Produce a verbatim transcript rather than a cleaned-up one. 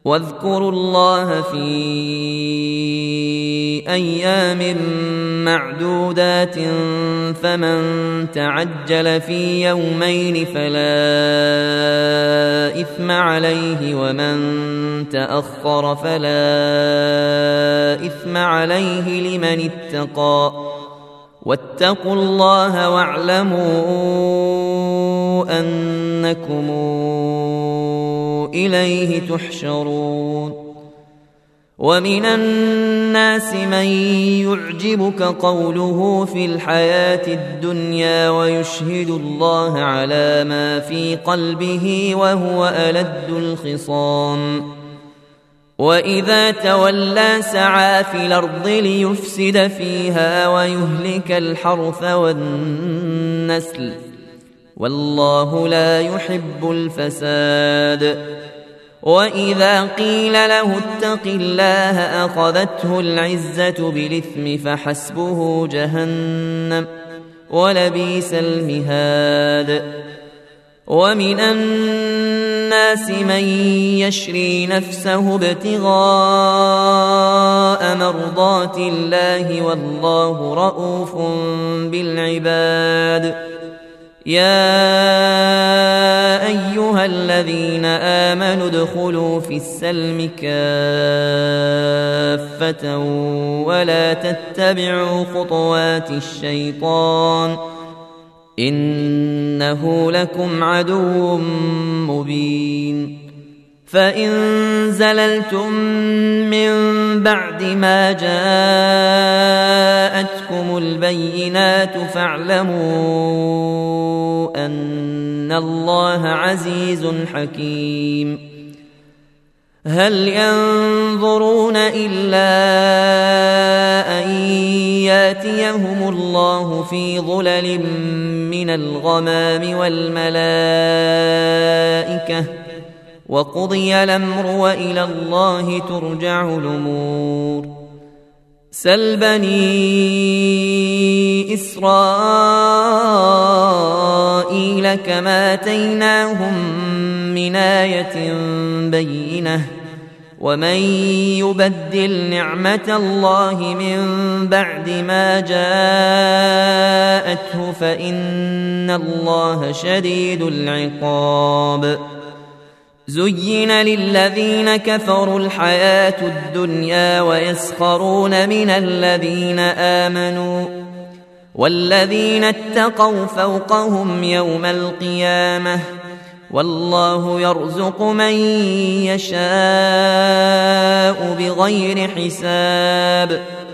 واذكروا الله في أيام معدودات فمن تعجل في يومين فلا إثم عليه ومن تأخر فلا إثم عليه لمن اتقى واتقوا الله واعلموا أنكم إليه تحشرون ومن الناس من يعجبك قوله في الحياة الدنيا ويشهد الله على ما في قلبه وهو ألد الخصام وإذا تولى سعى في الأرض ليفسد فيها ويهلك الحرث والنسل والله لا يحب الفساد وإذا قيل له اتق الله أخذته العزة بالإثم فحسبه جهنم ولبئس المهاد ومن الناس من يشري نفسه ابتغاء مرضات الله والله رؤوف بالعباد يا أيها الذين آمنوا ادخلوا في السلم كافة ولا تتبعوا خطوات الشيطان إنه لكم عدو مبين فإن زللتم من بعد ما جاءتكم البينات فاعلموا أن الله عزيز حكيم هل ينظرون إلا أن ياتيهم الله في ظلل من الغمام والملائكة وقضي الأمر وإلى الله ترجع الأمور سل بني إسرائيل كما آتيناهم من آية بينة ومن يبدل نعمة الله من بعد ما جاءته فإن الله شديد العقاب زين للذين كفروا الحياة الدنيا ويسخرون من الذين آمنوا والذين اتقوا فوقهم يوم القيامة والله يرزق من يشاء بغير حساب